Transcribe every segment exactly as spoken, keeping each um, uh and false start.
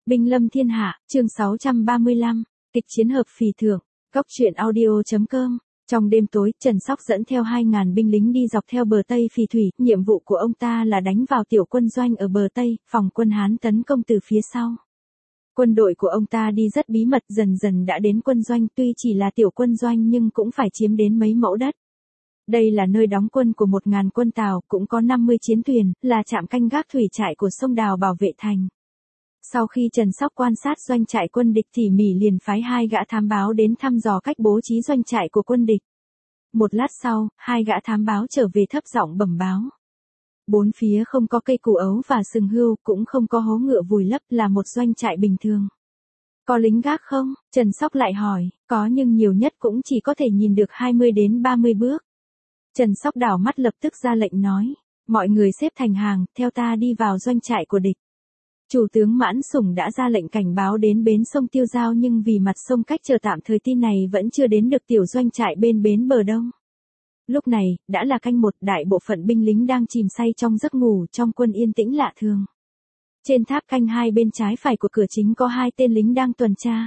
Binh lâm thiên hạ, chương sáu trăm ba mươi lăm, kịch chiến hợp phì thượng, góc truyện audio.com. Trong đêm tối, Trần Sóc dẫn theo hai ngàn binh lính đi dọc theo bờ Tây Phì thủy, nhiệm vụ của ông ta là đánh vào tiểu quân doanh ở bờ Tây, phòng quân Hán tấn công từ phía sau. Quân đội của ông ta đi rất bí mật, dần dần đã đến quân doanh, tuy chỉ là tiểu quân doanh nhưng cũng phải chiếm đến mấy mẫu đất. Đây là nơi đóng quân của một ngàn quân Tào, cũng có năm mươi chiến thuyền, là trạm canh gác thủy trại của sông Đào bảo vệ thành. Sau khi Trần Sóc quan sát doanh trại quân địch tỉ mỉ liền phái hai gã thám báo đến thăm dò cách bố trí doanh trại của quân địch. Một lát sau, hai gã thám báo trở về thấp giọng bẩm báo. Bốn phía không có cây củ ấu và sừng hươu, cũng không có hố ngựa vùi lấp, là một doanh trại bình thường. Có lính gác không? Trần Sóc lại hỏi, có nhưng nhiều nhất cũng chỉ có thể nhìn được hai mươi đến ba mươi bước. Trần Sóc đảo mắt lập tức ra lệnh nói, mọi người xếp thành hàng, theo ta đi vào doanh trại của địch. Chủ tướng Mãn Sủng đã ra lệnh cảnh báo đến bến sông Tiêu Giao, nhưng vì mặt sông cách chờ tạm thời tin này vẫn chưa đến được tiểu doanh trại bên bến bờ đông. Lúc này, đã là canh một, đại bộ phận binh lính đang chìm say trong giấc ngủ, trong quân yên tĩnh lạ thường. Trên tháp canh hai bên trái phải của cửa chính có hai tên lính đang tuần tra.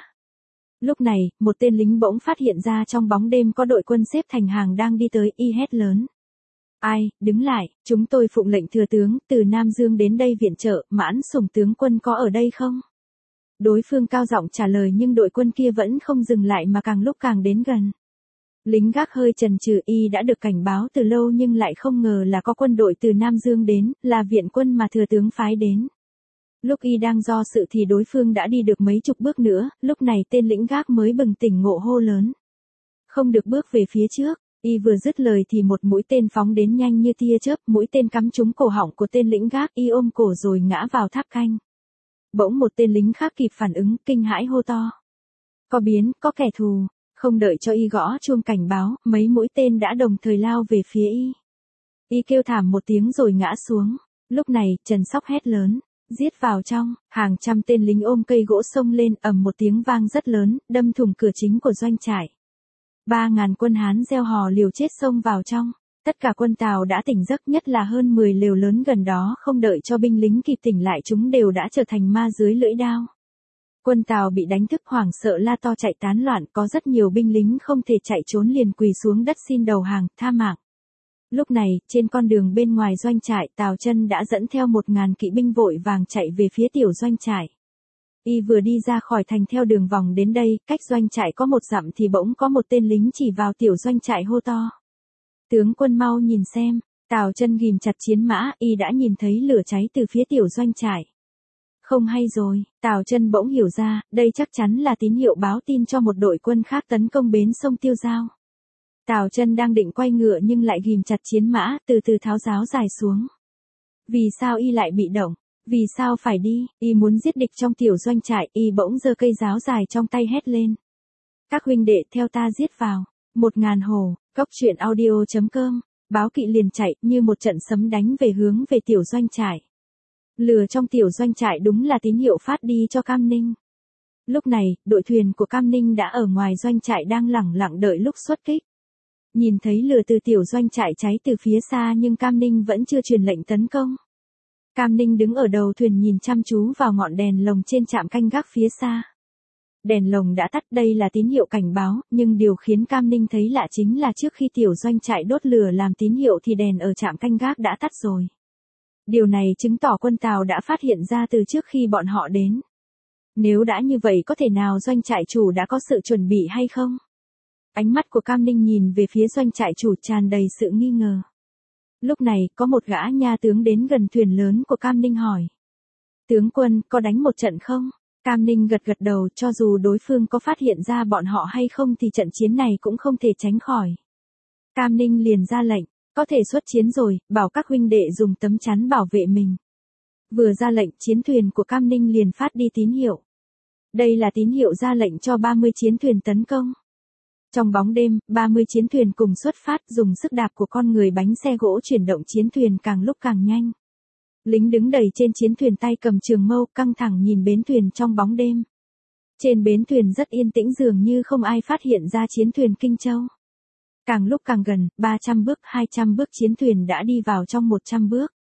Lúc này, một tên lính bỗng phát hiện ra trong bóng đêm có đội quân xếp thành hàng đang đi tới, y hét lớn. Ai, đứng lại, chúng tôi phụng lệnh thừa tướng, từ Nam Dương đến đây viện trợ, Mãn Sủng tướng quân có ở đây không? Đối phương cao giọng trả lời, nhưng đội quân kia vẫn không dừng lại mà càng lúc càng đến gần. Lính gác hơi chần chừ, y đã được cảnh báo từ lâu nhưng lại không ngờ là có quân đội từ Nam Dương đến, là viện quân mà thừa tướng phái đến. Lúc y đang do sự thì đối phương đã đi được mấy chục bước nữa, lúc này tên lính gác mới bừng tỉnh ngộ hô lớn. Không được bước về phía trước. Y vừa dứt lời thì một mũi tên phóng đến nhanh như tia chớp, mũi tên cắm trúng cổ họng của tên lính gác, y ôm cổ rồi ngã vào tháp canh. Bỗng một tên lính khác kịp phản ứng, kinh hãi hô to. Có biến, có kẻ thù. Không đợi cho y gõ chuông cảnh báo, mấy mũi tên đã đồng thời lao về phía y. Y kêu thảm một tiếng rồi ngã xuống. Lúc này, Trần Sóc hét lớn, giết vào trong. Hàng trăm tên lính ôm cây gỗ xông lên, ầm một tiếng vang rất lớn, đâm thủng cửa chính của doanh trại. Ba ngàn quân Hán reo hò liều chết xông vào trong. Tất cả quân Tào đã tỉnh giấc, nhất là hơn mười lều lớn gần đó, không đợi cho binh lính kịp tỉnh lại chúng đều đã trở thành ma dưới lưỡi đao. Quân Tào bị đánh thức hoảng sợ la to chạy tán loạn, có rất nhiều binh lính không thể chạy trốn liền quỳ xuống đất xin đầu hàng, tha mạng. Lúc này, trên con đường bên ngoài doanh trại, Tào Chân đã dẫn theo một ngàn kỵ binh vội vàng chạy về phía tiểu doanh trại. Y vừa đi ra khỏi thành theo đường vòng đến đây, cách doanh trại có một dặm thì bỗng có một tên lính chỉ vào tiểu doanh trại hô to. Tướng quân mau nhìn xem, Tào Chân ghìm chặt chiến mã, y đã nhìn thấy lửa cháy từ phía tiểu doanh trại. Không hay rồi, Tào Chân bỗng hiểu ra, đây chắc chắn là tín hiệu báo tin cho một đội quân khác tấn công bến sông Tiêu Giao. Tào Chân đang định quay ngựa nhưng lại ghìm chặt chiến mã, từ từ tháo giáo dài xuống. Vì sao y lại bị động? Vì sao phải đi? Y muốn giết địch trong tiểu doanh trại, y bỗng giơ cây giáo dài trong tay hét lên. Các huynh đệ theo ta giết vào. Một ngàn hồ, góc truyện audio.com, báo kỵ liền chạy như một trận sấm đánh về hướng về tiểu doanh trại. Lửa trong tiểu doanh trại đúng là tín hiệu phát đi cho Cam Ninh. Lúc này, đội thuyền của Cam Ninh đã ở ngoài doanh trại đang lẳng lặng đợi lúc xuất kích. Nhìn thấy lửa từ tiểu doanh trại cháy từ phía xa nhưng Cam Ninh vẫn chưa truyền lệnh tấn công. Cam Ninh đứng ở đầu thuyền nhìn chăm chú vào ngọn đèn lồng trên trạm canh gác phía xa. Đèn lồng đã tắt, đây là tín hiệu cảnh báo, nhưng điều khiến Cam Ninh thấy lạ chính là trước khi tiểu doanh trại đốt lửa làm tín hiệu thì đèn ở trạm canh gác đã tắt rồi. Điều này chứng tỏ quân Tào đã phát hiện ra từ trước khi bọn họ đến. Nếu đã như vậy có thể nào doanh trại chủ đã có sự chuẩn bị hay không? Ánh mắt của Cam Ninh nhìn về phía doanh trại chủ tràn đầy sự nghi ngờ. Lúc này, có một gã nha tướng đến gần thuyền lớn của Cam Ninh hỏi. Tướng quân, có đánh một trận không? Cam Ninh gật gật đầu, cho dù đối phương có phát hiện ra bọn họ hay không thì trận chiến này cũng không thể tránh khỏi. Cam Ninh liền ra lệnh, có thể xuất chiến rồi, bảo các huynh đệ dùng tấm chắn bảo vệ mình. Vừa ra lệnh, chiến thuyền của Cam Ninh liền phát đi tín hiệu. Đây là tín hiệu ra lệnh cho ba mươi chiến thuyền tấn công. Trong bóng đêm, ba mươi chiến thuyền cùng xuất phát, dùng sức đạp của con người bánh xe gỗ chuyển động chiến thuyền càng lúc càng nhanh. Lính đứng đầy trên chiến thuyền tay cầm trường mâu căng thẳng nhìn bến thuyền trong bóng đêm. Trên bến thuyền rất yên tĩnh dường như không ai phát hiện ra chiến thuyền Kinh Châu. Càng lúc càng gần, ba trăm bước, hai trăm bước chiến thuyền đã đi vào trong một trăm bước.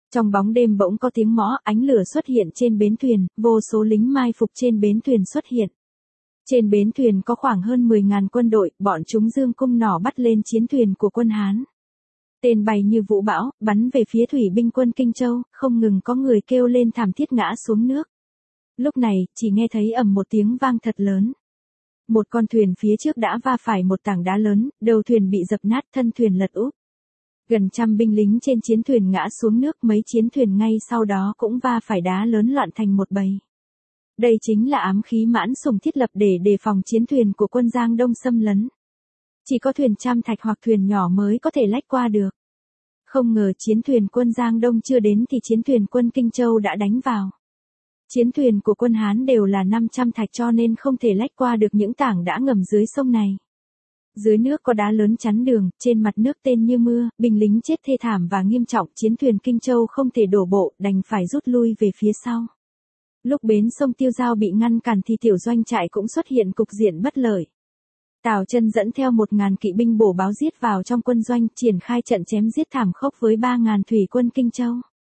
Trong bóng đêm bỗng có tiếng mõ, ánh lửa xuất hiện trên bến thuyền, vô số lính mai phục trên bến thuyền xuất hiện. Trên bến thuyền có khoảng hơn mười ngàn quân đội, bọn chúng giương cung nỏ bắt lên chiến thuyền của quân Hán. Tên bay như vũ bão, bắn về phía thủy binh quân Kinh Châu, không ngừng có người kêu lên thảm thiết ngã xuống nước. Lúc này, chỉ nghe thấy ầm một tiếng vang thật lớn. Một con thuyền phía trước đã va phải một tảng đá lớn, đầu thuyền bị dập nát, thân thuyền lật úp. Gần trăm binh lính trên chiến thuyền ngã xuống nước, mấy chiến thuyền ngay sau đó cũng va phải đá lớn loạn thành một bầy. Đây chính là ám khí Mãn Sùng thiết lập để đề phòng chiến thuyền của quân Giang Đông xâm lấn. Chỉ có thuyền trăm thạch hoặc thuyền nhỏ mới có thể lách qua được. Không ngờ chiến thuyền quân Giang Đông chưa đến thì chiến thuyền quân Kinh Châu đã đánh vào. Chiến thuyền của quân Hán đều là năm trăm thạch cho nên không thể lách qua được những tảng đã ngầm dưới sông này. Dưới nước có đá lớn chắn đường, trên mặt nước tên như mưa, binh lính chết thê thảm và nghiêm trọng, chiến thuyền Kinh Châu không thể đổ bộ, đành phải rút lui về phía sau. Lúc bến sông Tiêu Giao bị ngăn cản thì tiểu doanh trại cũng xuất hiện cục diện bất lợi. Tào Chân dẫn theo một ngàn kỵ binh bổ báo giết vào trong quân doanh, triển khai trận chém giết thảm khốc với ba ngàn thủy quân Kinh Châu.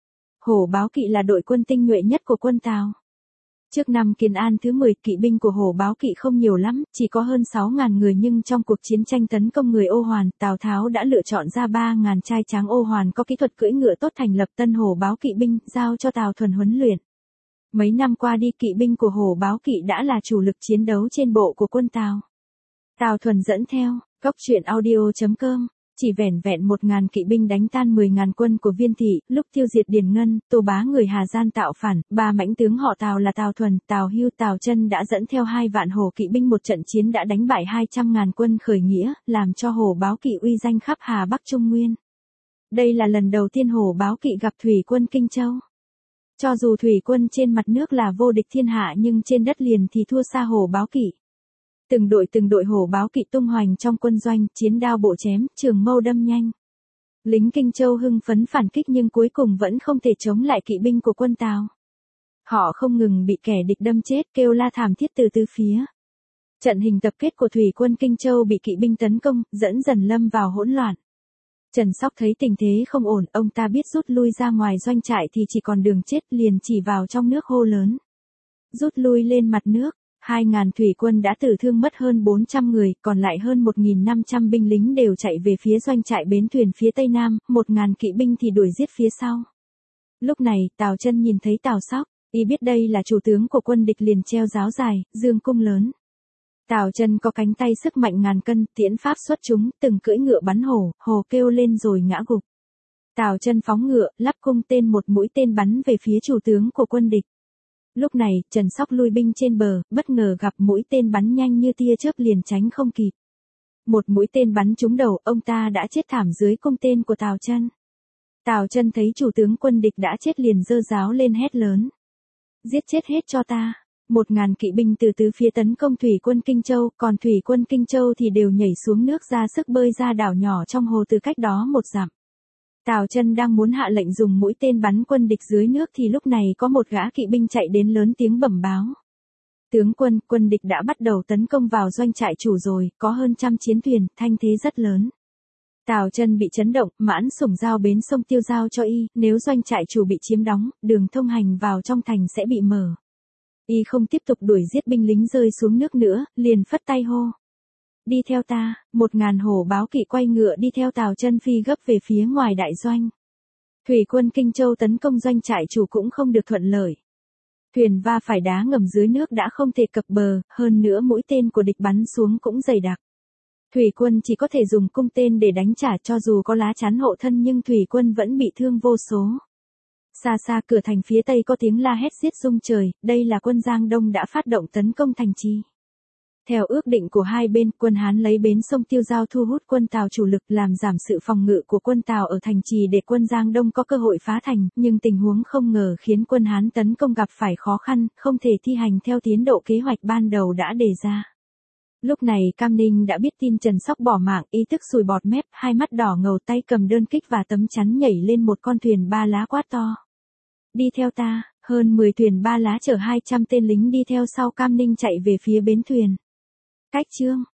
Hổ Báo Kỵ là đội quân tinh nhuệ nhất của quân Tào. Trước năm Kiến An thứ mười, kỵ binh của Hổ Báo Kỵ không nhiều lắm, chỉ có hơn sáu ngàn người, nhưng trong cuộc chiến tranh tấn công người Ô Hoàn, Tào Tháo đã lựa chọn ra ba ngàn trai tráng Ô Hoàn có kỹ thuật cưỡi ngựa tốt, thành lập Tân Hổ Báo Kỵ binh, giao cho Tào Thuần huấn luyện. Mấy năm qua đi, kỵ binh của Hổ Báo Kỵ đã là chủ lực chiến đấu trên bộ của quân Tào. Tào Thuần dẫn theo, Cốc truyện audio chấm com, chỉ vẻn vẹn một ngàn kỵ binh đánh tan mười ngàn quân của Viên Thị, lúc tiêu diệt Điền Ngân, Tô Bá người Hà Gian tạo phản, ba mãnh tướng họ Tào là Tào Thuần, Tào Hưu, Tào Chân đã dẫn theo hai vạn hổ kỵ binh một trận chiến đã đánh bại hai trăm ngàn quân khởi nghĩa, làm cho Hổ Báo Kỵ uy danh khắp Hà Bắc Trung Nguyên. Đây là lần đầu tiên Hổ Báo Kỵ gặp thủy quân Kinh Châu. Cho dù thủy quân trên mặt nước là vô địch thiên hạ nhưng trên đất liền thì thua xa Hổ Báo Kỵ. Từng đội từng đội Hổ Báo Kỵ tung hoành trong quân doanh, chiến đao bộ chém, trường mâu đâm nhanh. Lính Kinh Châu hưng phấn phản kích nhưng cuối cùng vẫn không thể chống lại kỵ binh của quân Tào. Họ không ngừng bị kẻ địch đâm chết, kêu la thảm thiết từ tứ phía. Trận hình tập kết của thủy quân Kinh Châu bị kỵ binh tấn công, dẫn dần lâm vào hỗn loạn. Trần Sóc thấy tình thế không ổn, ông ta biết rút lui ra ngoài doanh trại thì chỉ còn đường chết, liền chỉ vào trong nước hô lớn. Rút lui lên mặt nước. Hai ngàn thủy quân đã tử thương mất hơn bốn trăm người, còn lại hơn một nghìn năm trăm binh lính đều chạy về phía doanh trại bến thuyền phía tây nam, một ngàn kỵ binh thì đuổi giết phía sau. Lúc này, Tào Chân nhìn thấy Tào Sóc, y biết đây là chủ tướng của quân địch liền treo giáo dài, dương cung lớn. Tào Chân có cánh tay sức mạnh ngàn cân, tiễn pháp xuất chúng, từng cưỡi ngựa bắn hổ, hổ kêu lên rồi ngã gục. Tào Chân phóng ngựa, lắp cung tên, một mũi tên bắn về phía chủ tướng của quân địch. Lúc này, Trần Sóc lui binh trên bờ, bất ngờ gặp mũi tên bắn nhanh như tia chớp liền tránh không kịp. Một mũi tên bắn trúng đầu, ông ta đã chết thảm dưới cung tên của Tào Chân. Tào Chân thấy chủ tướng quân địch đã chết liền giơ giáo lên hét lớn. Giết chết hết cho ta. Một ngàn kỵ binh từ tứ phía tấn công thủy quân Kinh Châu, còn thủy quân Kinh Châu thì đều nhảy xuống nước ra sức bơi ra đảo nhỏ trong hồ từ cách đó một dặm. Tào Chân đang muốn hạ lệnh dùng mũi tên bắn quân địch dưới nước thì lúc này có một gã kỵ binh chạy đến lớn tiếng bẩm báo. Tướng quân, quân địch đã bắt đầu tấn công vào doanh trại chủ rồi, có hơn trăm chiến thuyền, thanh thế rất lớn. Tào Chân bị chấn động, Mãn Sủng giao bến sông Tiêu Giao cho y, nếu doanh trại chủ bị chiếm đóng, đường thông hành vào trong thành sẽ bị mở. Y không tiếp tục đuổi giết binh lính rơi xuống nước nữa, liền phất tay hô. Đi theo ta, một ngàn Hổ Báo Kỵ quay ngựa đi theo Tào Chân phi gấp về phía ngoài đại doanh. Thủy quân Kinh Châu tấn công doanh trại chủ cũng không được thuận lợi. Thuyền va phải đá ngầm dưới nước đã không thể cập bờ, hơn nữa mũi tên của địch bắn xuống cũng dày đặc. Thủy quân chỉ có thể dùng cung tên để đánh trả, cho dù có lá chắn hộ thân nhưng thủy quân vẫn bị thương vô số. Xa xa cửa thành phía tây có tiếng la hét giết rung trời, đây là quân Giang Đông đã phát động tấn công thành trì. Theo ước định của hai bên, quân Hán lấy bến sông Tiêu Giao thu hút quân Tào chủ lực làm giảm sự phòng ngự của quân Tào ở thành trì để quân Giang Đông có cơ hội phá thành, nhưng tình huống không ngờ khiến quân Hán tấn công gặp phải khó khăn, không thể thi hành theo tiến độ kế hoạch ban đầu đã đề ra. Lúc này Cam Ninh đã biết tin Trần Sóc bỏ mạng, ý thức sùi bọt mép, hai mắt đỏ ngầu, tay cầm đơn kích và tấm chắn nhảy lên một con thuyền ba lá quát to. Đi theo ta, hơn mười thuyền ba lá chở hai trăm tên lính đi theo sau Cam Ninh chạy về phía bến thuyền. Cách chương